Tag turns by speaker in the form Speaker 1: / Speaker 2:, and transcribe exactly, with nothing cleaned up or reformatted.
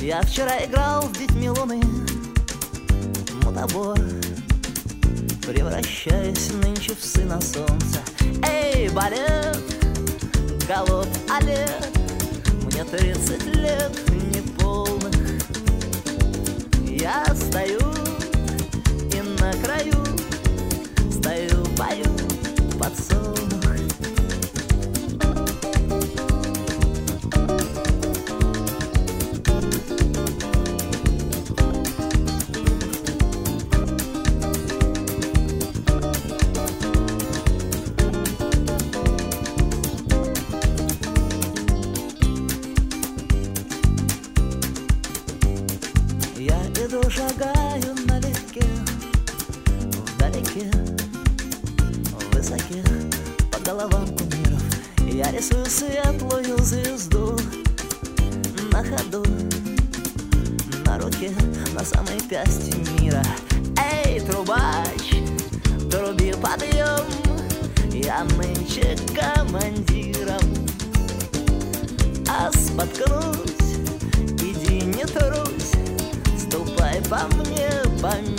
Speaker 1: Я вчера играл с детьми луны мутабор, превращаясь нынче в сына солнца. Эй, балет, галоп, алет, мне тридцать лет неполных. Я стою и на краю, стою, пою подсолнух. Я иду, шагаю налегке, вдалеке, высоке, по головам кумиров. Я рисую светлую звезду на ходу, на руке, на самой пясти мира. Эй, трубач, труби подъем, я нынче командиром. А споткнусь, иди не трусь, ступай по мне, по